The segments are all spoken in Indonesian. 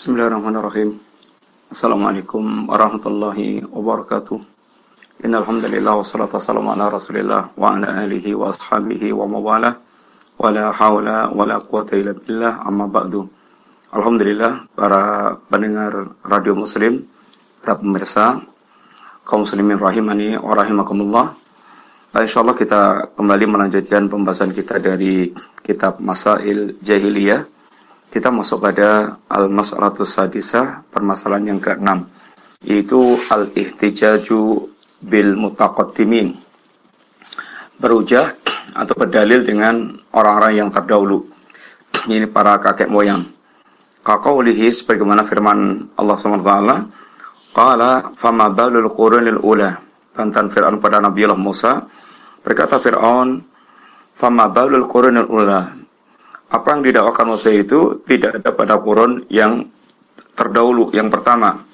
Bismillahirrahmanirrahim. Assalamualaikum warahmatullahi wabarakatuh. Innal hamdalillah wassalatu wassalamu ala Rasulillah wa ala alihi wa ashabihi wa mawalah. Wala haula wala quwata illa billah, amma ba'du. Alhamdulillah, para pendengar Radio Muslim, para pemirsa kaum muslimin rahimani wa rahimakumullah. Insyaallah kita kembali melanjutkan pembahasan kita dari kitab Masail Jahiliyah. Kita masuk pada al-mas'alatus sadisah, permasalahan yang ke-6, yaitu al-ihtijaju bil mutaqaddimin, berhujjah atau berdalil dengan orang-orang yang terdahulu, ini para kakek moyang. Kaqaulihi, sebagaimana firman Allah SWT, qala fama balul qurunil ula, bantahan Fir'aun pada Nabiullah Musa. Berkata Fir'aun, fama balul qurunil ula, apa yang didakwakan Musa itu tidak ada pada kurun yang terdahulu, yang pertama.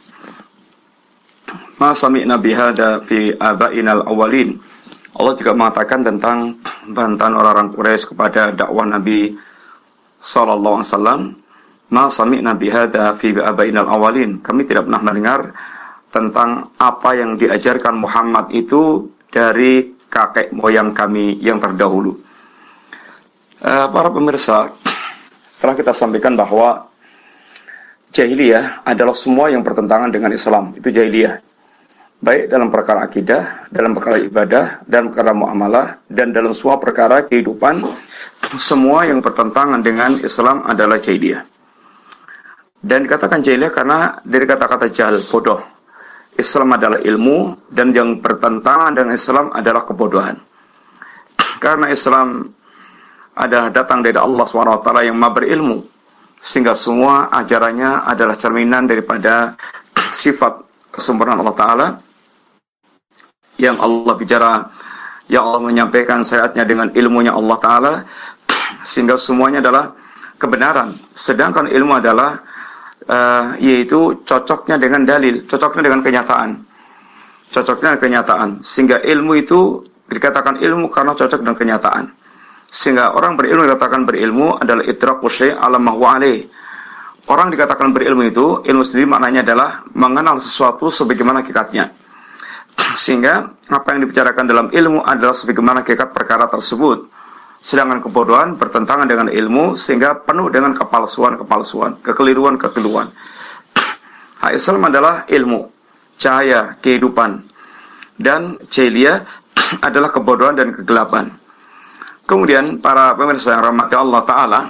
Ma sami'na bihada fi abainal awalin. Allah juga mengatakan tentang bantahan orang-orang Quraisy kepada dakwah Nabi sallallahu alaihi wasallam, ma sami'na bihada fi abainal awalin. Kami tidak pernah mendengar tentang apa yang diajarkan Muhammad itu dari kakek moyang kami yang terdahulu. Para pemirsa, telah kita sampaikan bahwa jahiliyah adalah semua yang bertentangan dengan Islam. Itu jahiliyah, baik dalam perkara akidah, dalam perkara ibadah, dalam perkara muamalah, dan dalam semua perkara kehidupan. Semua yang bertentangan dengan Islam adalah jahiliyah. Dan dikatakan jahiliyah karena dari kata-kata jahil, bodoh. Islam adalah ilmu, dan yang bertentangan dengan Islam adalah kebodohan. Karena Islam adalah datang dari Allah SWT yang maha berilmu, sehingga semua ajarannya adalah cerminan daripada sifat kesempurnaan Allah Ta'ala. Yang Allah bicara, yang Allah menyampaikan syariatnya dengan ilmunya Allah Ta'ala, sehingga semuanya adalah kebenaran. Sedangkan ilmu adalah yaitu cocoknya dengan dalil, cocoknya dengan kenyataan, cocoknya dengan kenyataan. Sehingga ilmu itu dikatakan ilmu karena cocok dengan kenyataan. Sehingga orang berilmu dikatakan berilmu adalah idraku syai' ala ma huwa alaih. Orang dikatakan berilmu itu, ilmu sendiri maknanya adalah mengenal sesuatu sebagaimana hakikatnya. Sehingga apa yang dibicarakan dalam ilmu adalah sebagaimana hakikat perkara tersebut. Sedangkan kebodohan bertentangan dengan ilmu, sehingga penuh dengan kepalsuan, kekeliruan. Islam adalah ilmu, cahaya kehidupan, dan jahiliyah adalah kebodohan dan kegelapan. Kemudian para pemirsa yang rahmati Allah Ta'ala,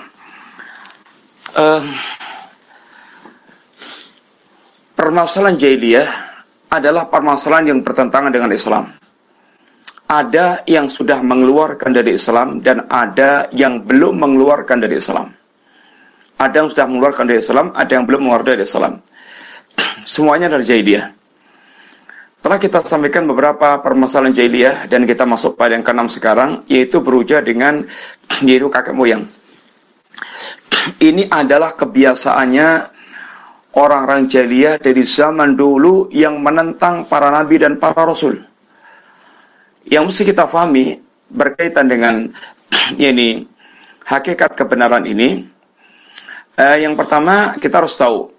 permasalahan jahiliyah adalah permasalahan yang bertentangan dengan Islam. Ada yang sudah mengeluarkan dari Islam dan ada yang belum mengeluarkan dari Islam. Ada yang sudah mengeluarkan dari Islam, ada yang belum mengeluarkan dari Islam. Semuanya adalah jahiliyah. Telah kita sampaikan beberapa permasalahan jahiliyah dan kita masuk pada yang ke-6 sekarang, yaitu berhujjah dengan yaitu kakek moyang. Ini adalah kebiasaannya orang-orang jahiliyah dari zaman dulu yang menentang para nabi dan para rasul. Yang mesti kita pahami berkaitan dengan ini hakikat kebenaran ini. Yang pertama kita harus tahu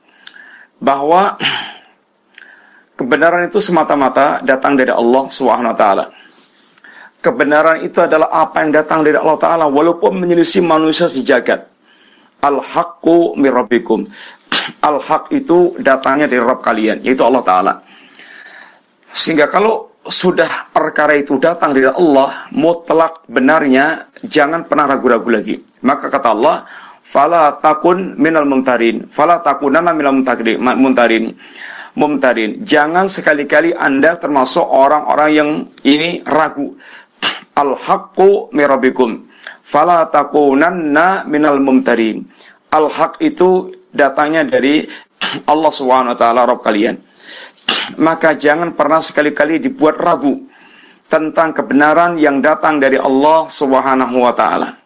bahwa kebenaran itu semata-mata datang dari Allah SWT. Kebenaran itu adalah apa yang datang dari Allah Ta'ala, walaupun menyelisih manusia sejagat. Al-haqqu min rabbikum. Al-haq itu datangnya dari Rabb kalian, yaitu Allah Ta'ala. Sehingga kalau sudah perkara itu datang dari Allah, mutlak benarnya, jangan pernah ragu-ragu lagi. Maka kata Allah, fala takun minal mumtarin, fala takunanna minal mumtarin. Jangan sekali-kali Anda termasuk orang-orang yang ini ragu. Al-haqqu min rabbikum, fala takunanna minal mumtarin. Al-haq itu datangnya dari Allah SWT, Rabb kalian. Maka jangan pernah sekali-kali dibuat ragu tentang kebenaran yang datang dari Allah SWT.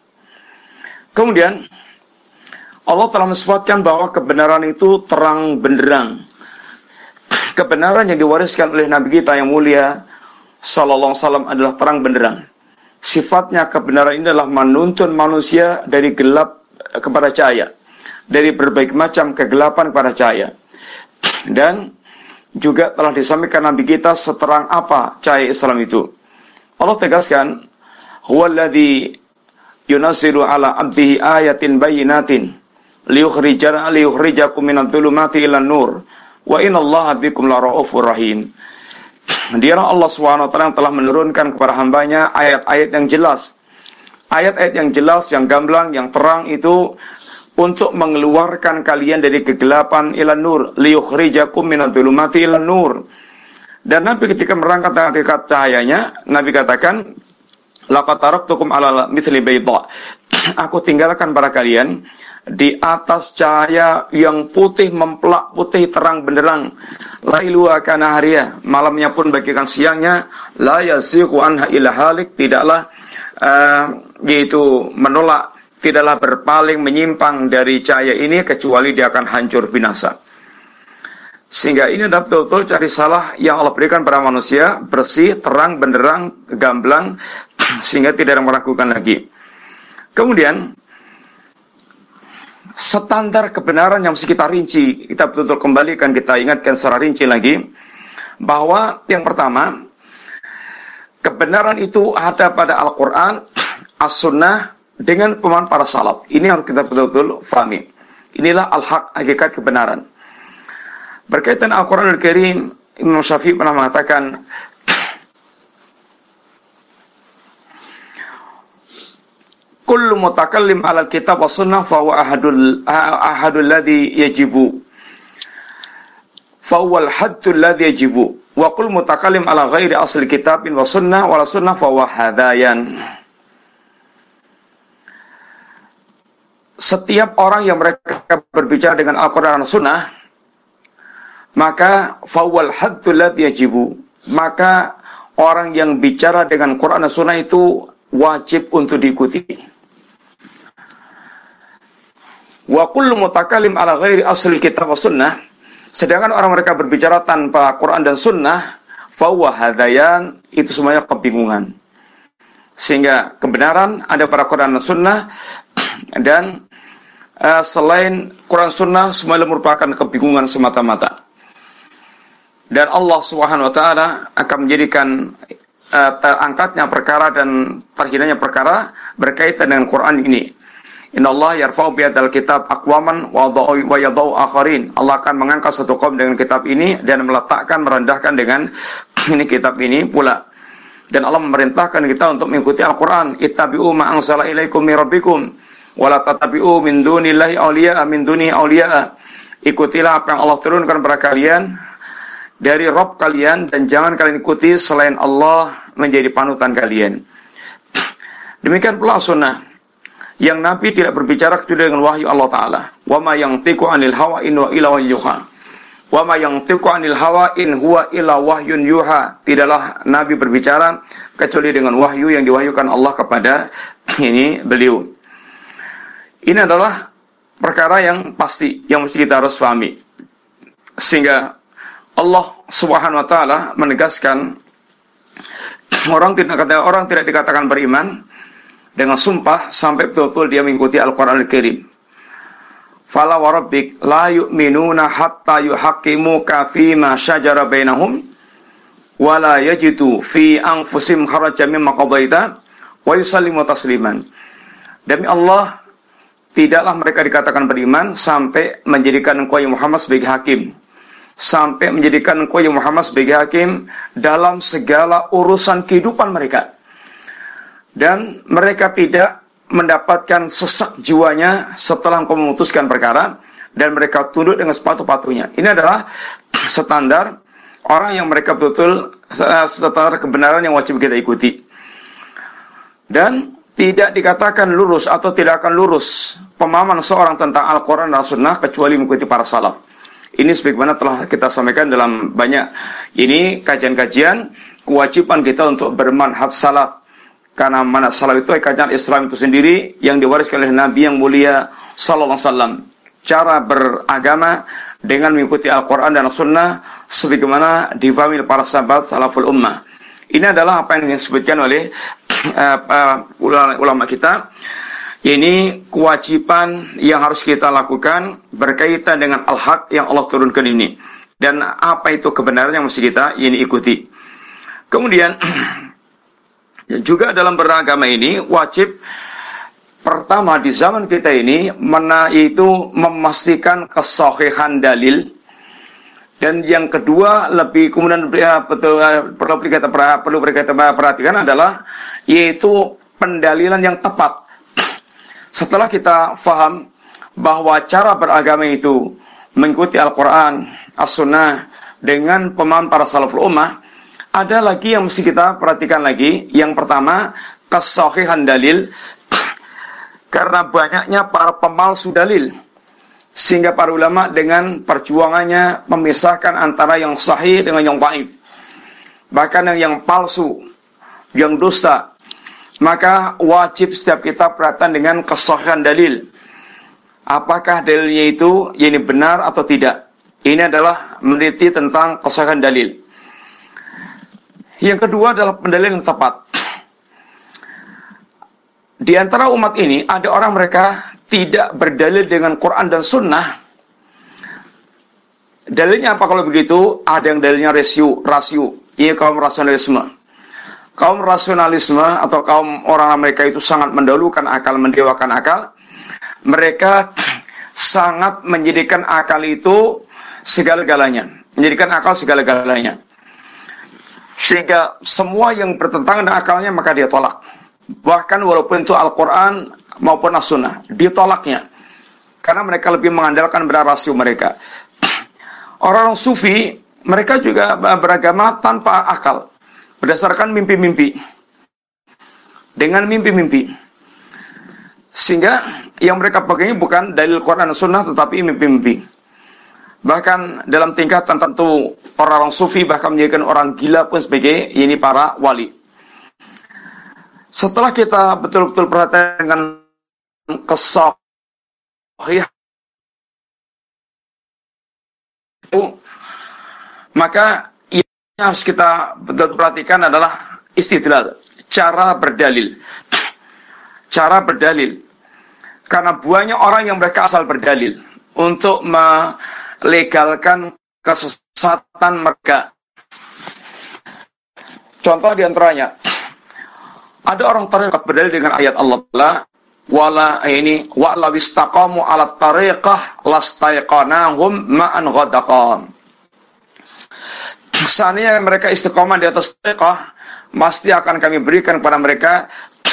Kemudian Allah telah mensifat bahwa kebenaran itu terang benderang. Kebenaran yang diwariskan oleh Nabi kita yang mulia sallallahu alaihi wasallam adalah terang benderang. Sifatnya kebenaran ini adalah menuntun manusia dari gelap kepada cahaya. dari berbagai macam kegelapan kepada cahaya. Dan juga telah disampaikan Nabi kita seterang apa cahaya Islam itu. Allah tegaskan, huwallazi yunazzilu ala abdihi ayatin bayyinatin liyukhrijakum minadh-dhulumati ilan nur wa innallaha bikum laraufur rahim. Dialah Allah SWT yang telah menurunkan kepada hambanya ayat-ayat yang jelas. Ayat-ayat yang jelas, yang gamblang, yang terang itu untuk mengeluarkan kalian dari kegelapan ilan nur, liyukhrijakum minadh-dhulumati ilan nur. Dan Nabi ketika merangkat dengan hakikat cahayanya, Nabi katakan, laqad taraktukum ala mithli bayda. Aku tinggalkan para kalian di atas cahaya yang putih mempelak, putih terang benderang. Lailuha kanahariya, malamnya pun bagikan siangnya. La yazighu anha illa halik, tidaklah yaitu menolak, tidaklah berpaling menyimpang dari cahaya ini kecuali dia akan hancur binasa. Sehingga ini adalah betul-betul cari salah yang Allah berikan pada manusia, bersih, terang, benderang, gamblang, sehingga tidak ada meragukan lagi. Kemudian standar kebenaran yang mesti kita rinci, kita betul-betul kembalikan, kita ingatkan secara rinci lagi, bahwa yang pertama, kebenaran itu ada pada Al-Quran, As-Sunnah, dengan pemahaman para salaf. Ini harus kita betul-betul fahami. Inilah al-haq, hakikat kebenaran. Berkaitan Al-Quran Al-Karim, Imam Syafi'i pernah mengatakan, kullu mutakallim ala kitab wa sunnah fahuwa ahadul ladhi yajibu fahuwa al-haddul ladhi yajibu wa kullu mutakallim ala ghairi asli kitabin wa sunnah wa la sunnah fahuwa hadayan. Setiap orang yang mereka berbicara dengan Al-Quran dan Sunnah, maka fawwal haddul ladzi yajibu, maka orang yang bicara dengan Quran dan Sunnah itu wajib untuk diikuti. Wa kullu mutakallim ala ghairi asli kitab wa sunnah, sedangkan orang mereka berbicara tanpa Quran dan Sunnah, fawwa hadayan, itu semuanya kebingungan. Sehingga kebenaran ada pada Quran dan Sunnah, dan selain Quran Sunnah semuanya merupakan kebingungan semata-mata. Dan Allah Subhanahu wa taala akan menjadikan terangkatnya perkara dan terhinanya perkara berkaitan dengan Quran ini. Innallaha yarfa'u bihadzal kitab aqwaman wa yadha'u akharin. Allah akan mengangkat satu kaum dengan kitab ini dan meletakkan, merendahkan dengan ini kitab ini pula. Dan Allah memerintahkan kita untuk mengikuti Al-Quran. Ittabi'u ma anzala ilaikum min rabbikum wa la tattabi'u min dunillahi awliya'a min dunihi awliya'a. Ikutilah apa yang Allah turunkan kepada kalian dari Rabb kalian, dan jangan kalian ikuti selain Allah menjadi panutan kalian. Demikian pula sunnah, yang Nabi tidak berbicara kecuali dengan wahyu Allah Ta'ala. Wa ma yantiqu 'anil hawa in huwa illa wahyun yuha. Wa ma yantiqu 'anil hawa in huwa illa wahyun yuha. Tidaklah Nabi berbicara kecuali dengan wahyu yang diwahyukan Allah kepada ini beliau. Ini adalah perkara yang pasti yang mesti kita harus pahami. Sehingga Allah Subhanahu wa taala menegaskan orang tidak dikatakan beriman dengan sumpah sampai betul-betul dia mengikuti Al-Qur'an Al-Karim. Fala wa rabbik la yu'minuna hatta yuhaqqimuka fi ma syajara bainahum wa la yajidu fi anfusihim harajan mimma qadaita wa yusallimu tasliman. Demi Allah, tidaklah mereka dikatakan beriman sampai menjadikan engkau ya Muhammad sebagai hakim, sampai menjadikan engkau ya Muhammad sebagai hakim dalam segala urusan kehidupan mereka, dan mereka tidak mendapatkan sesak jiwanya setelah engkau memutuskan perkara, dan mereka tunduk dengan sepatu-patunya. Ini adalah standar orang yang mereka betul-betul standar kebenaran yang wajib kita ikuti. Dan tidak dikatakan lurus atau tidak akan lurus pemahaman seorang tentang Al-Quran dan Sunnah kecuali mengikuti para salaf. Ini sebagaimana telah kita sampaikan dalam banyak ini kajian-kajian, kewajiban kita untuk bermanhaj salaf. Karena manhaj salaf itu kajian Islam itu sendiri yang diwariskan oleh Nabi yang mulia sallallahu alaihi wasallam. Cara beragama dengan mengikuti Al-Quran dan Sunnah sebagaimana difahami para sahabat salaful ummah. Ini adalah apa yang disebutkan oleh ulama kita, Ini kewajiban yang harus kita lakukan berkaitan dengan al-haq yang Allah turunkan ini. Dan apa itu kebenaran yang mesti kita ini ikuti. Kemudian juga dalam beragama ini wajib pertama di zaman kita ini yaitu memastikan kesahihan dalil. Dan yang kedua kemudian perlu kita perhatikan adalah yaitu pendalilan yang tepat. Setelah kita faham bahwa cara beragama itu mengikuti Al-Quran, As-Sunnah dengan pemahaman para salaful ummah, ada lagi yang mesti kita perhatikan lagi. Yang pertama, kesahihan dalil. Karena banyaknya para pemalsu dalil, sehingga para ulama dengan perjuangannya memisahkan antara yang sahih dengan yang dhaif, bahkan yang palsu, yang dusta. Maka wajib setiap kita perhatian dengan kesahihan dalil. Apakah dalilnya itu ini benar atau tidak? Ini adalah meneliti tentang kesahihan dalil. Yang kedua adalah pendalilan yang tepat. Di antara umat ini ada orang mereka tidak berdalil dengan Quran dan Sunnah. Dalilnya apa kalau begitu? Ada yang dalilnya rasio. Ini kaum rasionalisme. Kaum rasionalisme atau kaum orang mereka itu sangat mendahulukan akal, mendewakan akal. Mereka sangat menjadikan akal itu segala-galanya. Menjadikan akal segala-galanya. Sehingga semua yang bertentangan dengan akalnya maka dia tolak. Bahkan walaupun itu Al-Quran maupun As-Sunnah, ditolaknya. Karena mereka lebih mengandalkan pada rasio mereka. Orang sufi, mereka juga beragama tanpa akal. Berdasarkan mimpi-mimpi. Dengan mimpi-mimpi. Sehingga yang mereka pegangi bukan dalil Quran dan Sunnah, tetapi mimpi-mimpi. Bahkan dalam tingkatan tentu orang-orang sufi bahkan menjadikan orang gila pun sebagai ini para wali. Setelah kita betul-betul perhatian dengan kesahih, maka yang harus kita betul perhatikan adalah istidlal, cara berdalil. Cara berdalil. Karena banyak orang yang mereka asal berdalil untuk melegalkan kesesatan mereka. Contoh diantaranya, ada orang tariqah berdalil dengan ayat Allah wa'la wistaqamu ala tariqah lastaiqanahum ma'an ghadaqan. Seandainya mereka istiqamah di atas tariqah, pasti akan kami berikan kepada mereka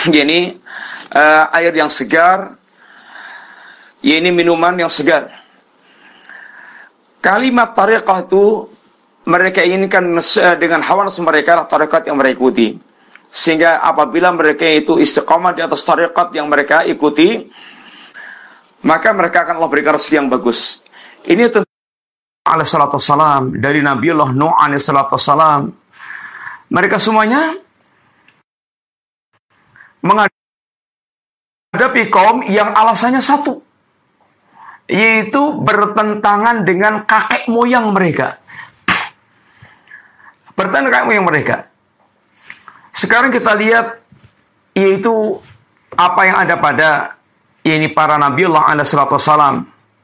air yang segar, minuman yang segar. Kalimat tariqah itu mereka inginkan dengan hawa nafsu mereka tariqat yang mereka ikuti. Sehingga apabila mereka itu istiqamah di atas tariqat yang mereka ikuti, maka mereka akan Allah berikan rezeki yang bagus. Ini tentu alaihissalatu wassalam, dari Nabiullah Nuh alaihissalatu wassalam. Mereka semuanya menghadapi kaum yang alasannya satu, yaitu bertentangan dengan kakek moyang mereka. Bertentangan kakek moyang mereka. Sekarang kita lihat, yaitu apa yang ada pada para Nabiullah alaihissalatu wassalam.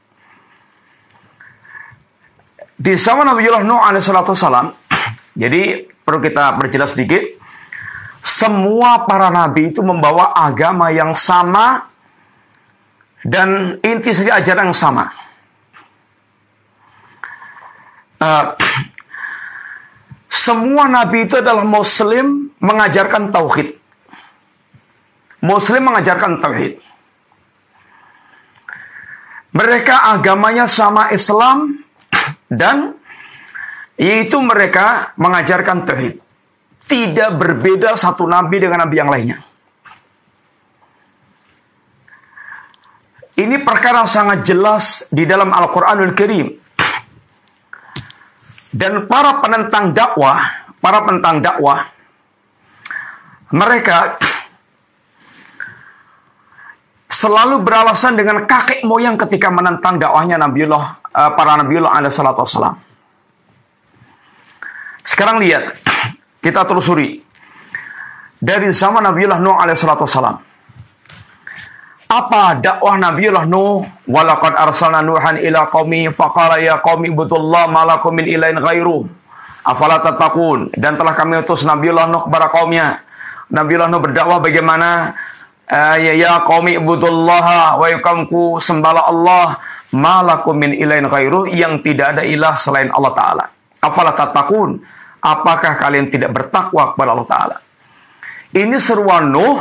Di zaman Nabiullah Nuh alaihissalatu wassalam, jadi perlu kita perjelas sedikit, semua para nabi itu membawa agama yang sama dan inti saja ajaran yang sama. Semua nabi itu adalah Muslim mengajarkan tauhid. Muslim mengajarkan tauhid. Mereka agamanya sama Islam dan yaitu mereka mengajarkan tauhid. Tidak berbeda satu nabi dengan nabi yang lainnya. Ini perkara sangat jelas di dalam Al-Quranul Karim. Dan para penentang dakwah, mereka selalu beralasan dengan kakek moyang ketika menentang dakwahnya para Nabiullah alaihissalatu wassalam. Sekarang lihat, kita telusuri dari zaman Nabiullah Nuh alaihissalatu wassalam. Apa dakwah Nabiullah Nuh? Walaqad arsalna Nuhan ila qaumi faqala ya qaumi ibudullah ma lakum min ilahin ghairuh afala tattaqun. Dan telah kami utus Nabiullah Nuh kepada kaumnya. Nabiullah Nuh berdakwah bagaimana? Ya qaumi ibudullah, wa kaumku sembahlah Allah, ma lakum min ilahin ghairuh, yang tidak ada ilah selain Allah Ta'ala. Afala tattaqun, apakah kalian tidak bertakwa kepada Allah Ta'ala? Ini seruan Nuh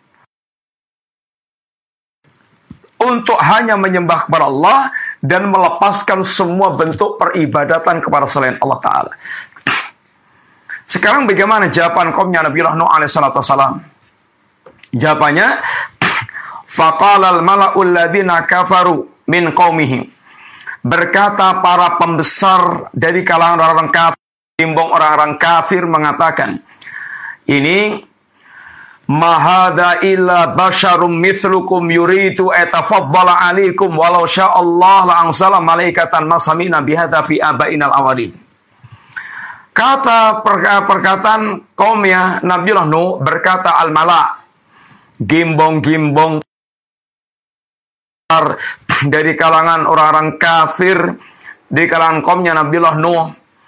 untuk hanya menyembah kepada Allah dan melepaskan semua bentuk peribadatan kepada selain Allah Ta'ala. Sekarang bagaimana jawaban kaumnya Nabiullah Nuh alaihissalam? Jawabannya, faqala al-mala'ul ladzina kafaru min qaumihim. Berkata para pembesar dari kalangan orang-orang kafir, bimbang orang-orang kafir mengatakan, ini mahada illa basyarum mithlukum yuridu atafaddala alaikum walau sya'allah la'angsala malaikatan masamina bihadza fi abainal awalin. Kata perkataan kaumnya Nabiullah Nuh, berkata al-mala', gimbong-gimbong dari kalangan orang-orang kafir, di kalangan kaumnya Nabiullah Nuh.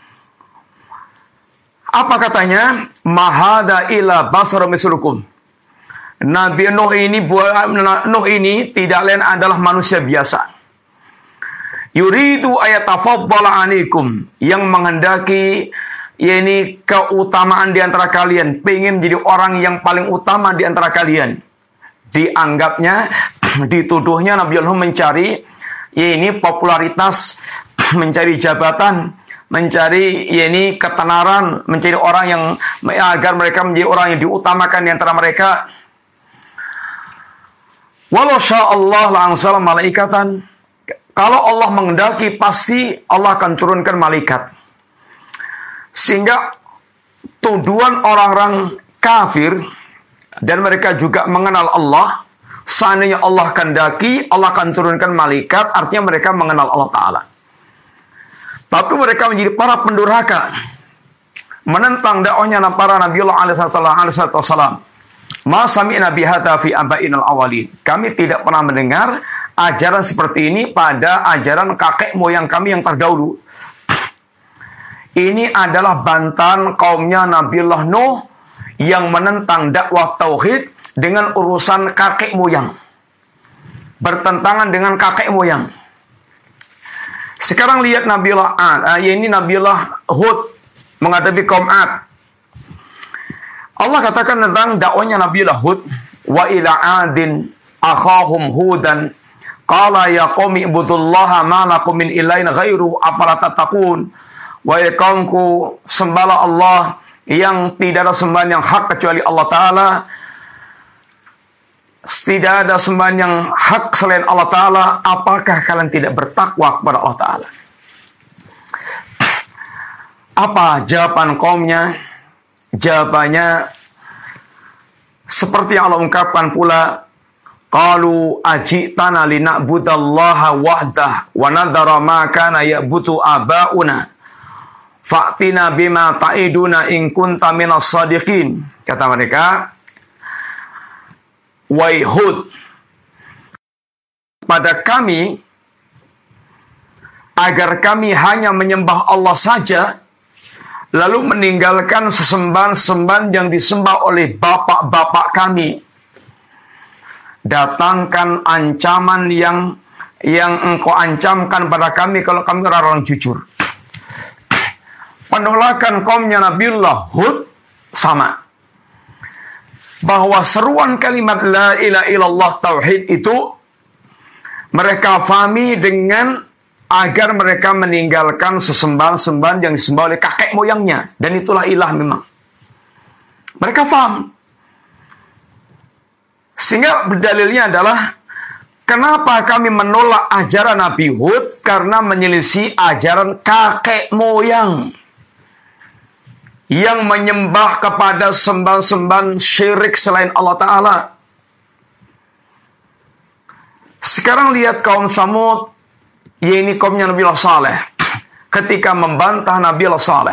Apa katanya? Mahada ila basar mislukum. Nabi Nuh ini tidak lain adalah manusia biasa. Yuridu ayatafaddala alaikum, yang menghendaki ini keutamaan di antara kalian, pengen jadi orang yang paling utama di antara kalian. Dianggapnya, dituduhnya Nabiullah Nuh mencari ini popularitas, mencari jabatan, mencari ini ketenaran, mencari orang yang agar mereka menjadi orang yang diutamakan di antara mereka. Walau sya'allah la'angsala malaikatan. Kalau Allah menghendaki, pasti Allah akan turunkan malaikat. Sehingga tuduhan orang-orang kafir, dan mereka juga mengenal Allah, seandainya Allah kehendaki, Allah akan turunkan malaikat, artinya mereka mengenal Allah Ta'ala. Tapi mereka menjadi para pendurhaka, menentang dakwahnya para Nabiullah alaihissalam. Ma sami'na bihadza fi abainal awalin. Kami tidak pernah mendengar ajaran seperti ini pada ajaran kakek moyang kami yang terdahulu. Ini adalah bantahan kaumnya Nabiullah Nuh yang menentang dakwah tauhid dengan urusan kakek moyang, bertentangan dengan kakek moyang. Sekarang lihat Nabiullah ini Nabiullah Hud menghadapi kaum Ad. Allah katakan tentang dakwanya Nabiullah Hud, wa ila adin akhahum hudan qala ya qaumi ibudullaha ma lakum min ilahin ghairu afala tattaqun. Wa ya kaumku, sembahlah Allah yang tidak ada sembahan yang hak kecuali Allah Ta'ala. Tidak ada sembahan yang hak selain Allah Ta'ala. Apakah kalian tidak bertakwa kepada Allah Ta'ala? Apa jawaban kaumnya? Jawabannya seperti yang Allah ungkapkan pula, qalu ajitana lina'budallaha wahdah wa nadhara ma kana ya'budu aba'una fa'tina bima ta'iduna in kunta minas sadiqin. Kata mereka, wahai Hud, pada kami agar kami hanya menyembah Allah saja, lalu meninggalkan sesembahan-sembahan yang disembah oleh bapak-bapak kami. Datangkan ancaman yang engkau ancamkan pada kami kalau kami orang-orang jujur. Penolakan kaumnya Nabiullah Hud sama. Bahwa seruan kalimat la ilaha illallah tauhid itu mereka fahami dengan agar mereka meninggalkan sesembahan-sembahan yang disembah oleh kakek moyangnya. Dan itulah ilah memang. Mereka faham. Sehingga berdalilnya adalah, kenapa kami menolak ajaran Nabi Hud? Karena menyelisih ajaran kakek moyang yang menyembah kepada sembahan-sembahan syirik selain Allah Ta'ala. Sekarang lihat kaum Samud, yaitu kaumnya Nabiullah Saleh, ketika membantah Nabiullah Saleh.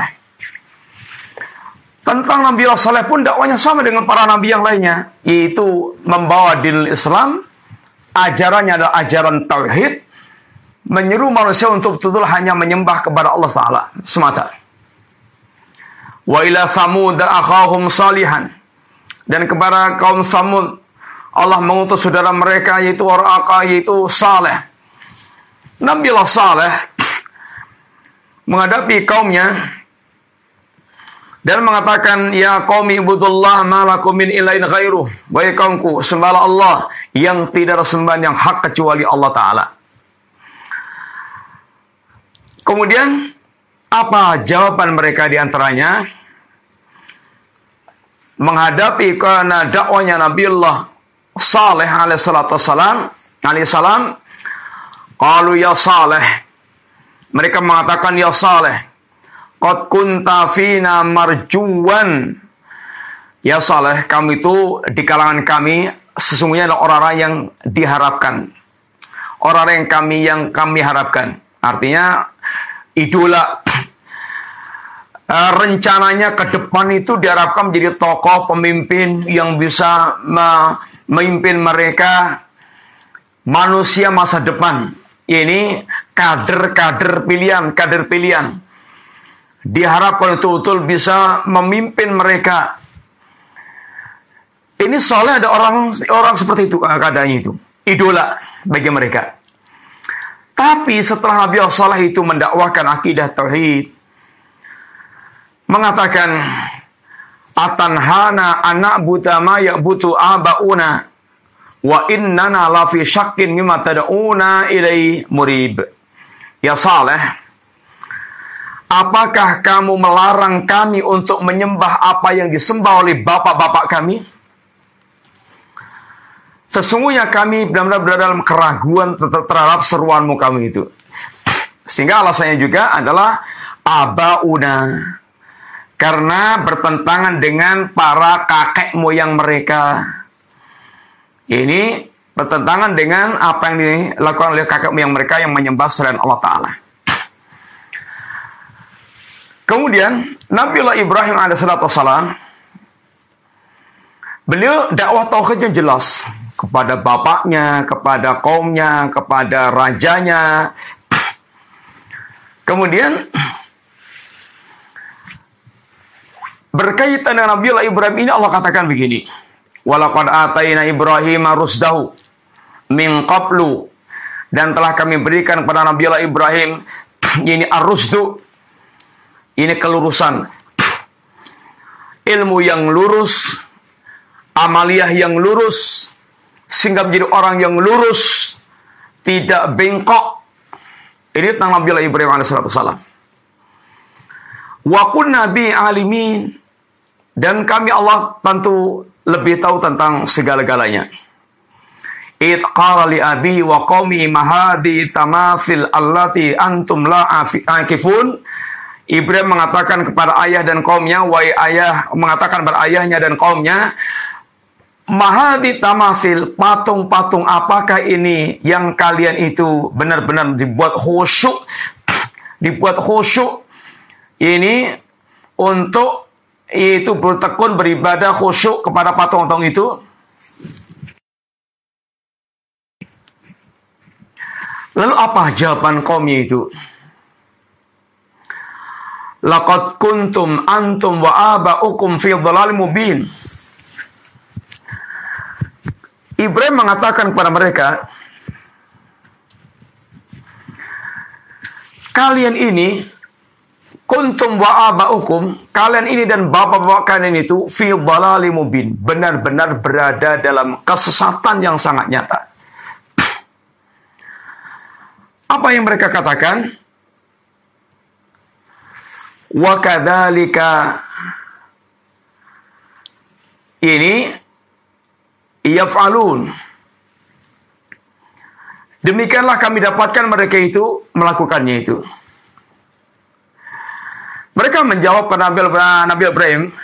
Tentang Nabiullah Saleh pun dakwanya sama dengan para nabi yang lainnya, yaitu membawa dinul Islam, ajarannya adalah ajaran tauhid, menyeru manusia untuk betul-betul hanya menyembah kepada Allah Ta'ala semata. Wa ila Thamud akhahum salihan, dan kepada kaum Thamud Allah mengutus saudara mereka yaitu Saleh. Nabi Allah Saleh menghadapi kaumnya dan mengatakan, ya qaumi ibudullah ma lakum min ilahin ghairuh. Wahai kaumku, sembahlah Allah yang tidak ada sembahan yang hak kecuali Allah Ta'ala. Kemudian apa jawaban mereka di antaranya? Menghadapi karena dakwanya Nabiullah Saleh alaihissalam, qalu ya Saleh, mereka mengatakan, ya Saleh, qad kunta fina marjuwan. Ya Saleh, kamu itu di kalangan kami sesungguhnya adalah orang-orang yang diharapkan, orang-orang yang kami harapkan. Artinya idola. Rencananya ke depan itu diharapkan menjadi tokoh pemimpin yang bisa memimpin mereka manusia masa depan. Ini kader pilihan. Diharapkan betul-betul bisa memimpin mereka. Ini Saleh ada orang seperti itu keadaannya itu. Idola bagi mereka. Tapi setelah Nabi Saleh itu mendakwahkan akidah tauhid, mengatakan, atanhana anak buta ma ya'butu abauna wa innana la fi syakkin mimma tad'una ilai murib. Ya Saleh, apakah kamu melarang kami untuk menyembah apa yang disembah oleh bapak-bapak kami? Sesungguhnya kami benar-benar berada dalam keraguan terhadap seruanmu kami itu. Sehingga alasannya juga adalah abauna, karena bertentangan dengan para kakek moyang mereka. Ini bertentangan dengan apa yang dilakukan oleh kakek moyang mereka yang menyembah selain Allah Ta'ala. Kemudian Nabiullah Ibrahim alaihissalam, beliau dakwah tauhidnya jelas kepada bapaknya, kepada kaumnya, kepada rajanya. Kemudian berkaitan dengan Nabiullah Ibrahim ini Allah katakan begini, walaqad ataina Ibrahim rusdahu min qablu, dan telah kami berikan kepada Nabiullah Ibrahim ini ar-rusdu, ini kelurusan, ilmu yang lurus, amaliyah yang lurus, sehingga menjadi orang yang lurus, tidak bengkok. Ini tentang Nabiullah Ibrahim alaihissalam. Wa kunna bi alimin, dan kami Allah tentu lebih tahu tentang segala-galanya. Id qala li abi wa qaumi mahadi tamasil allati antum la akifun. Ibrahim mengatakan kepada ayah dan kaumnya, wahai ayah, mengatakan kepada ayahnya dan kaumnya, mahadi tamasil, patung-patung apakah ini yang kalian itu benar-benar dibuat khusyuk, ini untuk itu bertekun beribadah khusyuk kepada patung-patung itu. Lalu apa jawaban kaumnya itu? Laqad kuntum antum wa aba'ukum fi dhalalin mubin. Ibrahim mengatakan kepada mereka, kalian ini, kuntum wa aba'ukum, kalian ini dan bapak-bapak kalian itu, fi dhalalin mubin, benar-benar berada dalam kesesatan yang sangat nyata. Apa yang mereka katakan? Wa kadzalika, ini yaf'alun, demikianlah kami dapatkan mereka itu melakukannya itu. Mereka menjawab pada Nabi Ibrahim,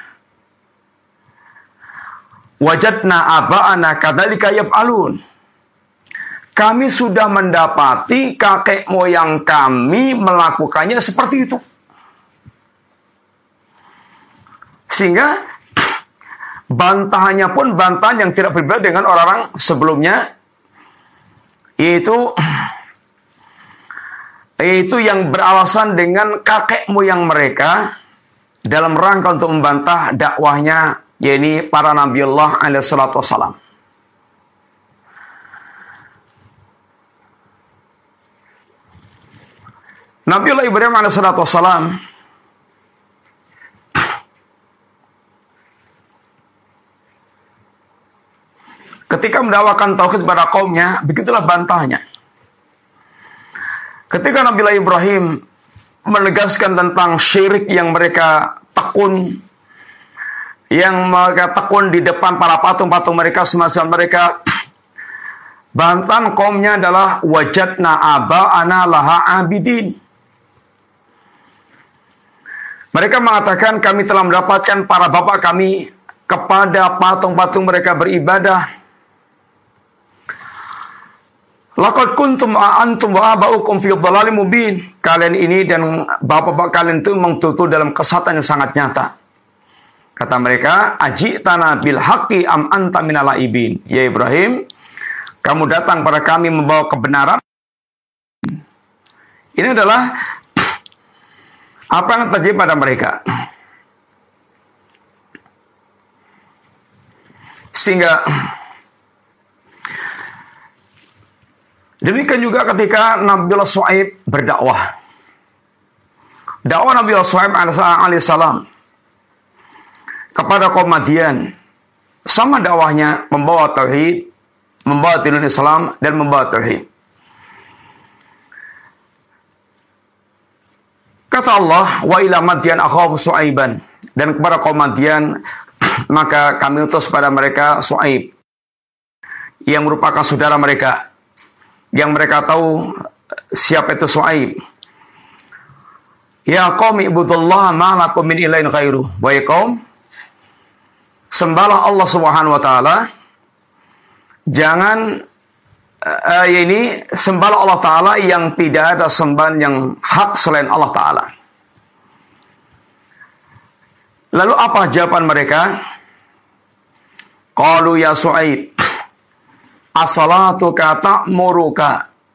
wajadna aba'ana kadzalika yaf'alun, kami sudah mendapati kakek moyang kami melakukannya seperti itu. Sehingga bantahannya pun bantahan yang tidak berbeda dengan orang-orang sebelumnya, yaitu yang beralasan dengan kakek moyang mereka dalam rangka untuk membantah dakwahnya, yakni para Nabiullah alaihi salatu wassalam. Nabiullah Ibrahim alaihi salatu wassalam ketika mendakwakan tauhid pada kaumnya, begitulah bantahnya. Ketika Nabiullah Ibrahim menegaskan tentang syirik yang mereka tekun, di depan para patung-patung mereka, semacam mereka, bantahan kaumnya adalah wajadna aba'ana laha abidin. Mereka mengatakan kami telah mendapatkan para bapak kami kepada patung-patung mereka beribadah. Laqad kuntum antum wa aba'ukum fi dhalalin mubin. Kalian ini dan bapak-bapak kalian itu memang betul dalam kesesatan yang sangat nyata. Kata mereka, ajitana bil haqqi am anta minal laibin. Ya Ibrahim, kamu datang pada kami membawa kebenaran. Ini adalah apa yang terjadi pada mereka. Sehingga demikian juga ketika Nabiullah Shu'aib berdakwah. Dakwah Nabiullah Shu'aib alaihissalam kepada kaum Madian sama dakwahnya, membawa tauhid, membawa dinul Islam dan membawa tauhid. Kata Allah, wa ila Madyan akhahum Shu'aiban, dan kepada kaum Madian maka kami utus pada mereka Shu'aib yang merupakan saudara mereka, yang mereka tahu siapa itu Shu'aib. Ya qaumi ibudullah ma lakum min ilahin ghairuh. Wahai kaum, sembahlah Allah Subhanahu wa taala. Jangan sembahlah Allah Ta'ala yang tidak ada sembahan yang hak selain Allah Ta'ala. Lalu apa jawaban mereka? Qalu ya Shu'aib, as-salatuka ta'muruka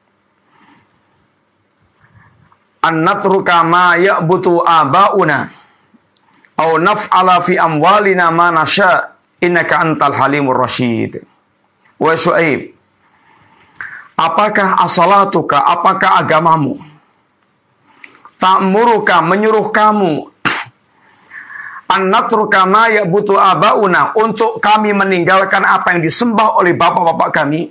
an natruka ma ya'butu aba'una aw naf'ala fi amwalina ma nasha innaka antal halimur rasyid. Wa Shu'aib, apakah as-salatuka, apakah agamamu, ta'muruka, menyuruh kamu, an-natruka ma ya'butu aba'una, untuk kami meninggalkan apa yang disembah oleh bapak-bapak kami?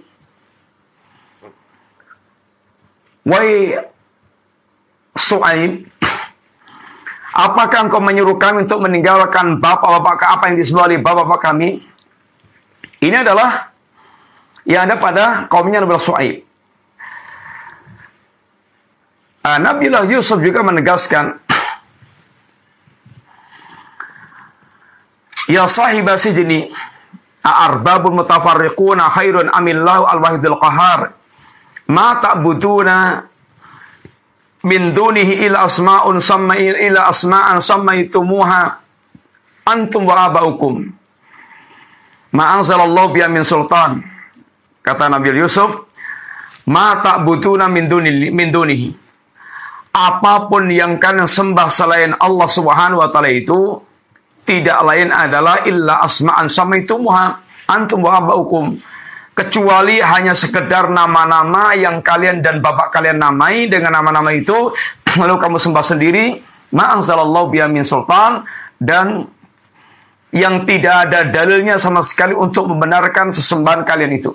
Wahai Shu'aib, apakah engkau menyuruh kami untuk meninggalkan bapak-bapak, apa yang disembah oleh bapak-bapak kami? Ini adalah yang ada pada kaumnya Nabiullah Shu'aib. Nabiullah Yusuf juga menegaskan, ya sahiba sijni a'arbabun mutafarriquna khairun amillahu al-wahidul qahar ma ta'buduna min dunihi ila asma'an sammaitumuha antum wa aba'ukum ma anzalallahu biha min sultan. Kata Nabi Yusuf, ma ta'buduna min dunihi, apapun yang kalian sembah selain Allah Subhanahu wa taala itu tidak lain adalah illa asma'an samaitumuha antum wa aba'ukum, kecuali hanya sekedar nama-nama yang kalian dan bapak kalian namai dengan nama-nama itu, lalu kamu sembah sendiri, ma anzalallahu biha min sultan, dan yang tidak ada dalilnya sama sekali untuk membenarkan sesembahan kalian itu.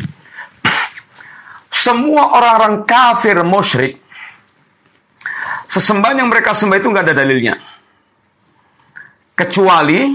Semua orang-orang kafir musyrik, sesembahan yang mereka sembah itu nggak ada dalilnya, kecuali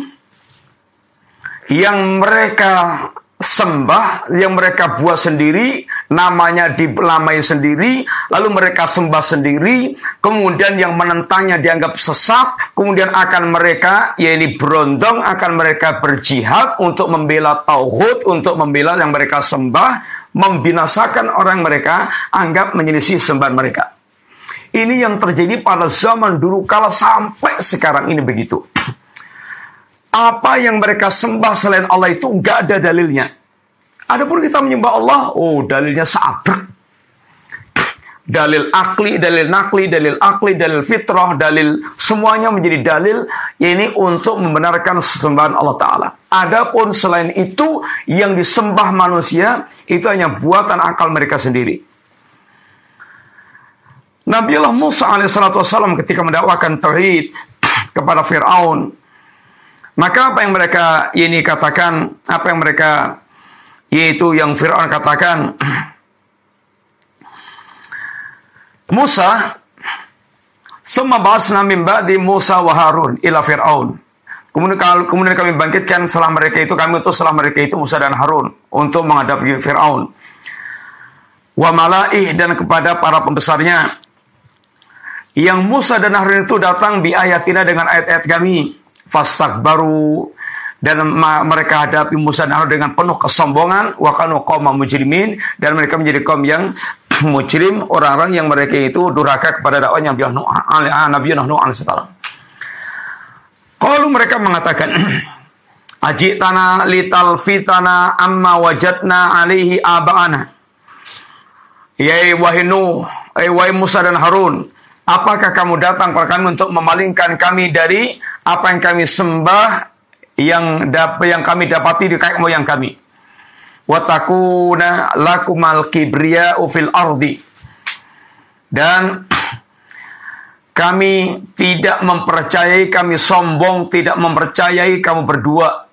yang mereka sembah, yang mereka buat sendiri, namanya dilamai sendiri, lalu mereka sembah sendiri, kemudian yang menentangnya dianggap sesat, kemudian akan mereka, yaitu berondong, akan mereka berjihad untuk membela tauhid, untuk membela yang mereka sembah, membinasakan orang mereka anggap menyelisih sembahan mereka. Ini yang terjadi pada zaman dulu kala sampai sekarang ini begitu. Apa yang mereka sembah selain Allah itu nggak ada dalilnya. Adapun kita menyembah Allah, oh dalilnya sabrek. dalil akli, dalil nakli, dalil akli, dalil fitrah, dalil semuanya menjadi dalil ini untuk membenarkan sesembahan Allah Ta'ala. Adapun selain itu yang disembah manusia itu hanya buatan akal mereka sendiri. Nabiullah Musa alaihissalam ketika mendakwakan tauhid kepada Fir'aun, maka apa yang mereka ini katakan, apa yang mereka yaitu yang Fir'aun katakan, Musa, summa ba'asna min ba'di Musa wa Harun ila Fir'aun. Kemudian kami bangkitkan setelah mereka itu, Musa dan Harun untuk menghadapi Fir'aun. Wa malaih, dan kepada para pembesarnya. Yang Musa dan Harun itu datang bi ayatina dengan ayat-ayat kami. Fastakbaru, dan mereka hadapi Musa dan Harun dengan penuh kesombongan. Wa kanu qauman mujrimin, dan mereka menjadi kaum yang mujrim, orang-orang yang mereka itu durhaka kepada dakwahnya Nabi Nuh alaihissalam. Kalau mereka mengatakan, ajitana lital fitana amma wajadna alaihi aba'ana. Ya wahai Nuh, wahai Musa dan Harun, apakah kamu datang kepada kami untuk memalingkan kami dari apa yang kami sembah, yang kami dapati di kakek moyang kami? Watakuna lakumal kibriya'u fil ardi, dan kami tidak mempercayai, kami sombong tidak mempercayai kamu berdua.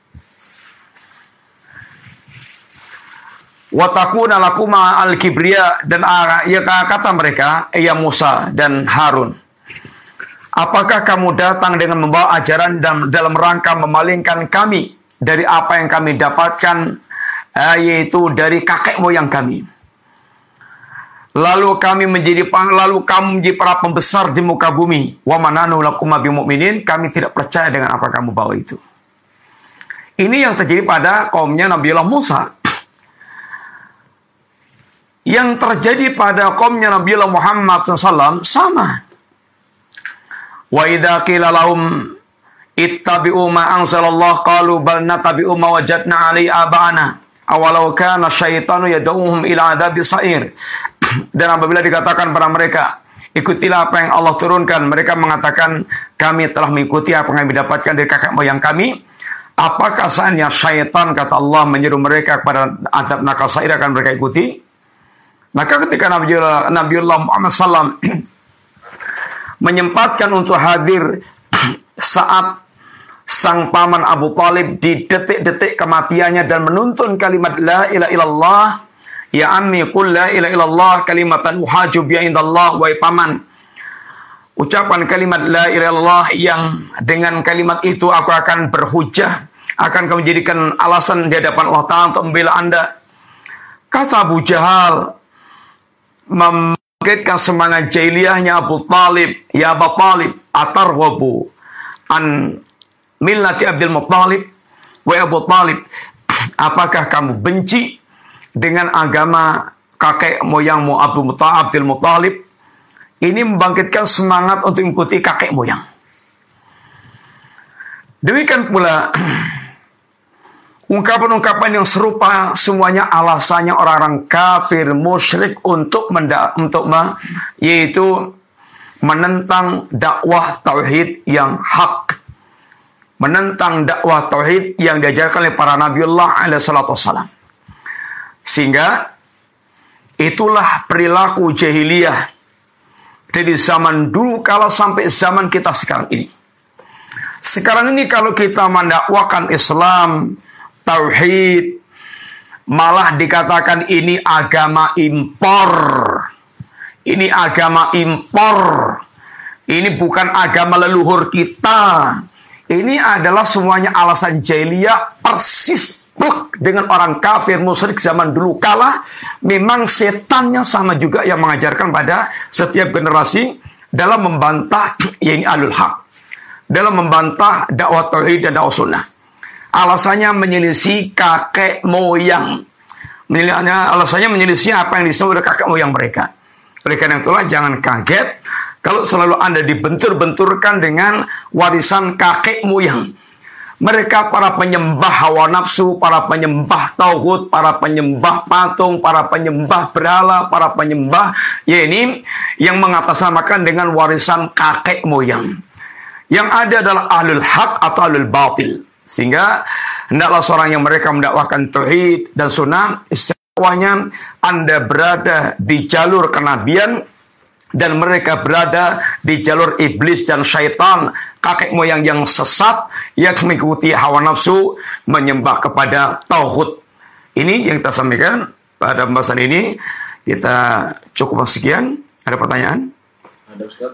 Watakuna lakuma al kibriya, dan ya kata mereka, ya Musa dan Harun, apakah kamu datang dengan membawa ajaran dalam rangka memalingkan kami dari apa yang kami dapatkan, yaitu dari kakek moyang kami. Lalu kamu menjadi para pembesar di muka bumi. Wa mananu lakum bimu'minin, kami tidak percaya dengan apa kamu bawa itu. Ini yang terjadi pada kaumnya Nabiullah Musa. Yang terjadi pada kaumnya Nabiullah Muhammad SAW sama. Wa idza qila lahum ittabi'u ma anzalallah qalu bal nattabi'u ma wajadna 'alaihi aba'ana. Awalau kana syaitanu yad'uhum ila adzabi sa'ir. Dan apabila dikatakan pada mereka, ikutilah apa yang Allah turunkan, mereka mengatakan, kami telah mengikuti apa yang kami dapatkan dari kakek moyang kami. Apakah seandainya syaitan, kata Allah, menyeru mereka kepada azab neraka sa'ir, akan mereka ikuti? Maka ketika Nabiullah Muhammad SAW menyempatkan untuk hadir saat sang paman Abu Talib di detik-detik kematiannya dan menuntun kalimat la ilaha illallah, ya ammi qul la ilaha illallah kalimatan uhaju biha indallah, wa paman, ucapan kalimat la ilaha illallah yang dengan kalimat itu aku akan berhujjah, akan kau jadikan alasan di hadapan Allah Ta'ala untuk membela Anda. Kata Abu Jahal membangkitkan semangat jahiliyahnya Abu Talib, ya Abu Talib, atarghabu an millati Abdul Muttalib, wa Abu Talib, apakah kamu benci dengan agama kakek moyangmu Abdul Muttalib? Ini membangkitkan semangat untuk mengikuti kakek moyang. Demikian pula ungkapan-ungkapan yang serupa semuanya alasannya orang-orang kafir musyrik untuk yaitu menentang dakwah tauhid yang hak, menentang dakwah tauhid yang diajarkan oleh para nabiullah alaihissalam. Sehingga itulah perilaku jahiliyah dari zaman dulu kala sampai zaman kita sekarang ini. Sekarang ini kalau kita mendakwakan Islam, tauhid, malah dikatakan ini agama impor. Ini agama impor. Ini bukan agama leluhur kita. Ini adalah semuanya alasan jahiliyah, persis dengan orang kafir musyrik zaman dulu kala. Memang setannya sama juga yang mengajarkan pada setiap generasi dalam membantah yang alul haq, dalam membantah dakwah tauhid dan dakwah sunnah. Alasannya menyelisih kakek moyang, alasannya menyelisih apa yang disebut oleh kakek moyang mereka. Oleh karena itulah jangan kaget kalau selalu Anda dibentur-benturkan dengan warisan kakek moyang. Mereka para penyembah hawa nafsu, para penyembah tauhid, para penyembah patung, para penyembah berhala, para penyembah ini yang mengatasnamakan dengan warisan kakek moyang. Yang ada adalah ahlul haq atau ahlul batil. Sehingga hendaklah seorang yang mereka mendakwakan tauhid dan sunnah, istilahnya Anda berada di jalur kenabian dan mereka berada di jalur iblis dan syaitan, kakek moyang yang sesat, yang mengikuti hawa nafsu, menyembah kepada tauhid. Ini yang kita sampaikan pada pembahasan ini. Kita cukup sekian. Ada pertanyaan? Ada, Ustaz.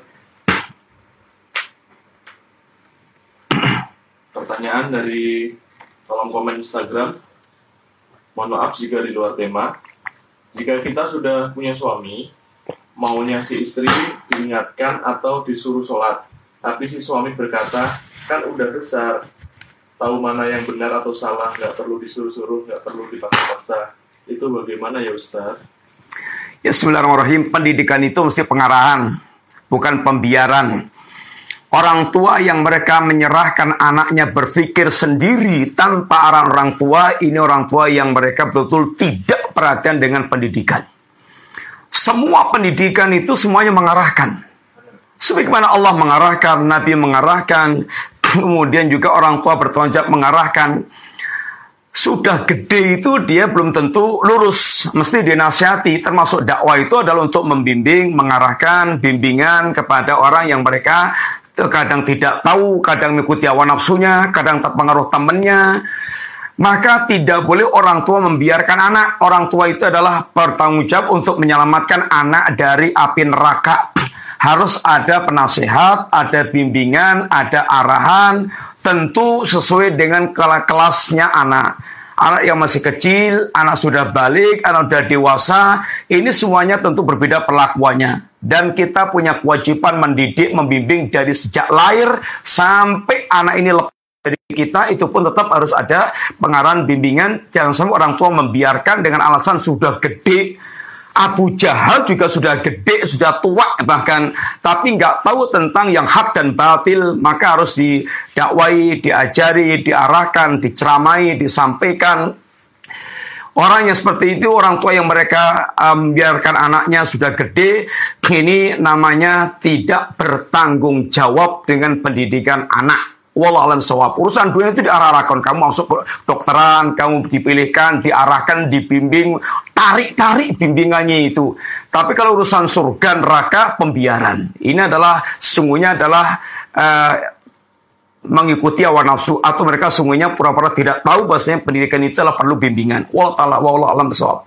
Pertanyaan dari kolom komen Instagram. Mohon maaf jika di luar tema. Jika kita sudah punya suami, maunya si istri diingatkan atau disuruh sholat, tapi si suami berkata, kan udah besar, tahu mana yang benar atau salah, nggak perlu disuruh-suruh, nggak perlu dipaksa-paksa. Itu bagaimana ya Ustaz? Ya, bismillahirrahmanirrahim. Pendidikan itu mesti pengarahan, bukan pembiaran. Orang tua yang mereka menyerahkan anaknya berpikir sendiri tanpa arahan orang tua, ini orang tua yang mereka betul-betul tidak perhatian dengan pendidikan. Semua pendidikan itu semuanya mengarahkan. Sebagaimana Allah mengarahkan, Nabi mengarahkan, kemudian juga orang tua bertanggung jawab mengarahkan. Sudah gede itu dia belum tentu lurus, mesti dinasihati. Termasuk dakwah itu adalah untuk membimbing, mengarahkan, bimbingan kepada orang yang mereka kadang tidak tahu, kadang mengikuti hawa nafsunya, kadang terpengaruh temannya. Maka tidak boleh orang tua membiarkan anak. Orang tua itu adalah bertanggung jawab untuk menyelamatkan anak dari api neraka. Harus ada penasehat, ada bimbingan, ada arahan, tentu sesuai dengan kelasnya anak. Anak yang masih kecil, anak sudah balik, anak sudah dewasa, ini semuanya tentu berbeda perlakuannya. Dan kita punya kewajiban mendidik, membimbing dari sejak lahir sampai anak ini lepas dari kita, itu pun tetap harus ada pengarahan, bimbingan. Jangan sampai orang tua membiarkan dengan alasan sudah gede. Abu Jahal juga sudah gede, sudah tua bahkan, tapi nggak tahu tentang yang hak dan batil. Maka harus didakwai, diajari, diarahkan, diceramai, disampaikan. Orang yang seperti itu, orang tua yang mereka biarkan anaknya sudah gede, ini namanya tidak bertanggung jawab dengan pendidikan anak. Wallahu a'lam bishawab. Urusan dunia itu diarahkan. Kamu masuk ke dokteran, kamu dipilihkan, diarahkan, dibimbing, tarik bimbingannya itu. Tapi kalau urusan surga neraka, pembiaran. Ini adalah sungguhnya adalah mengikuti hawa nafsu, atau mereka sungguhnya pura-pura tidak tahu bahwasanya pendidikan itu adalah perlu bimbingan. Wallahu a'lam bishawab.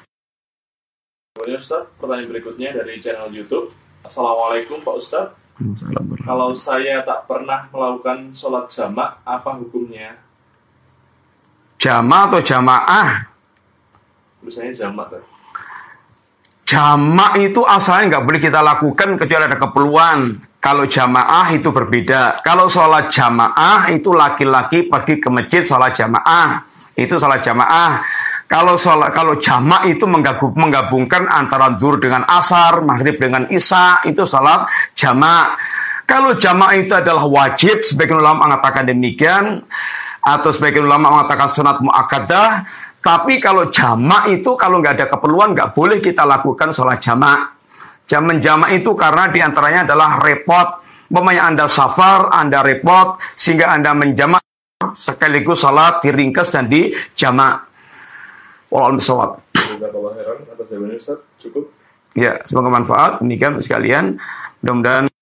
Ustaz, pertanyaan berikutnya dari channel YouTube. Assalamualaikum Pak Ustaz. Kalau saya tak pernah melakukan sholat jamak, apa hukumnya? Jamak atau jamaah? Misalnya jamak. Jamak itu asalnya nggak boleh kita lakukan kecuali ada keperluan. Kalau jamaah itu berbeda. Kalau sholat jamaah itu laki-laki pergi ke masjid sholat jamaah. Itu sholat jamaah. Kalau jamak itu menggabungkan antara zuhur dengan asar, maghrib dengan isya, itu salat jamak. Kalau jamak itu adalah wajib, sebagian ulama mengatakan demikian, atau sebagian ulama mengatakan sunat muakkadah. Tapi kalau jamak itu kalau nggak ada keperluan nggak boleh kita lakukan sholat jamak. Jamak itu karena diantaranya adalah repot. Umpamanya Anda safar, Anda repot, sehingga Anda menjamak sekaligus sholat diringkas dan dijamak. Wallahu a'lam. Cukup. Ya, semoga manfaat. Demikian sekalian. Mudah-mudahan